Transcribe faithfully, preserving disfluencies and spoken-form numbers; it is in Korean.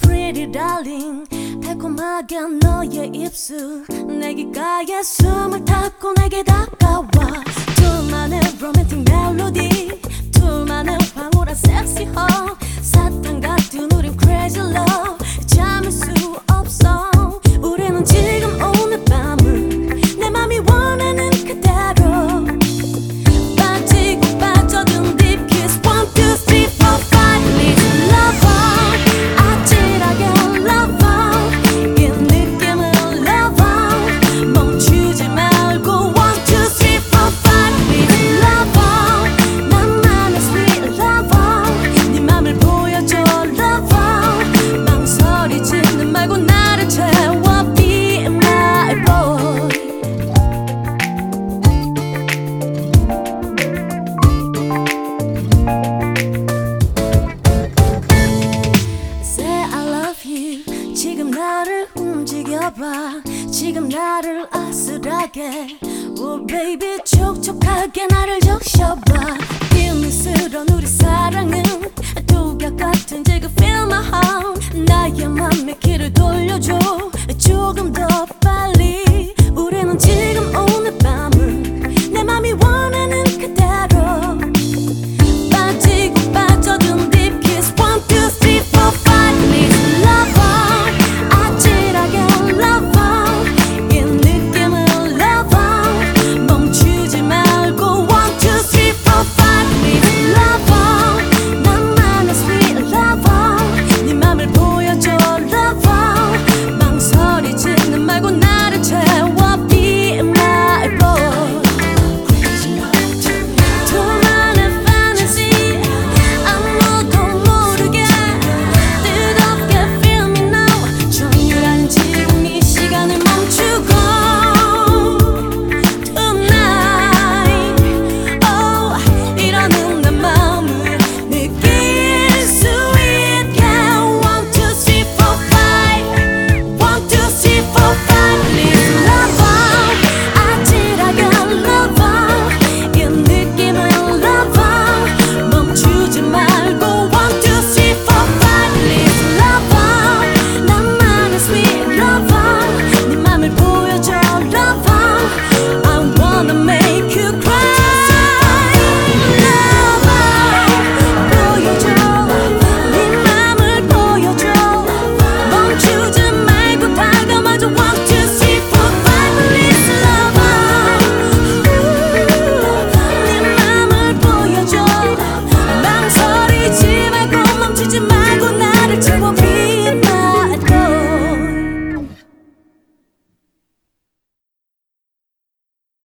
pretty darling 달콤하게 너의 입술 내 귓가에 숨을 닫고 내게 다가와 둘만의 romantic melody 둘만의 황홀한 sexy hug 사탕 같은 우린 crazy love 참을 수 없어 우리는 지금 오늘 밤을 내 맘이 원하는 그대로 빠지고 빠져든 deep kiss one two three four five Listen lover 아찔하게 lover 이 느낌을 lover 멈추지 말고 one two three four five Listen lover 나만의 sweet lover 네 맘을 보여줘 lover 망설이지는 말고 나를 채워 be my boy Say I love you 지금 나를 움직여봐 지금 나를 아슬하게 Oh baby 촉촉하게 나를 적셔봐 비밀스러운 우리 사랑은 독약 같은 지금 feel my heart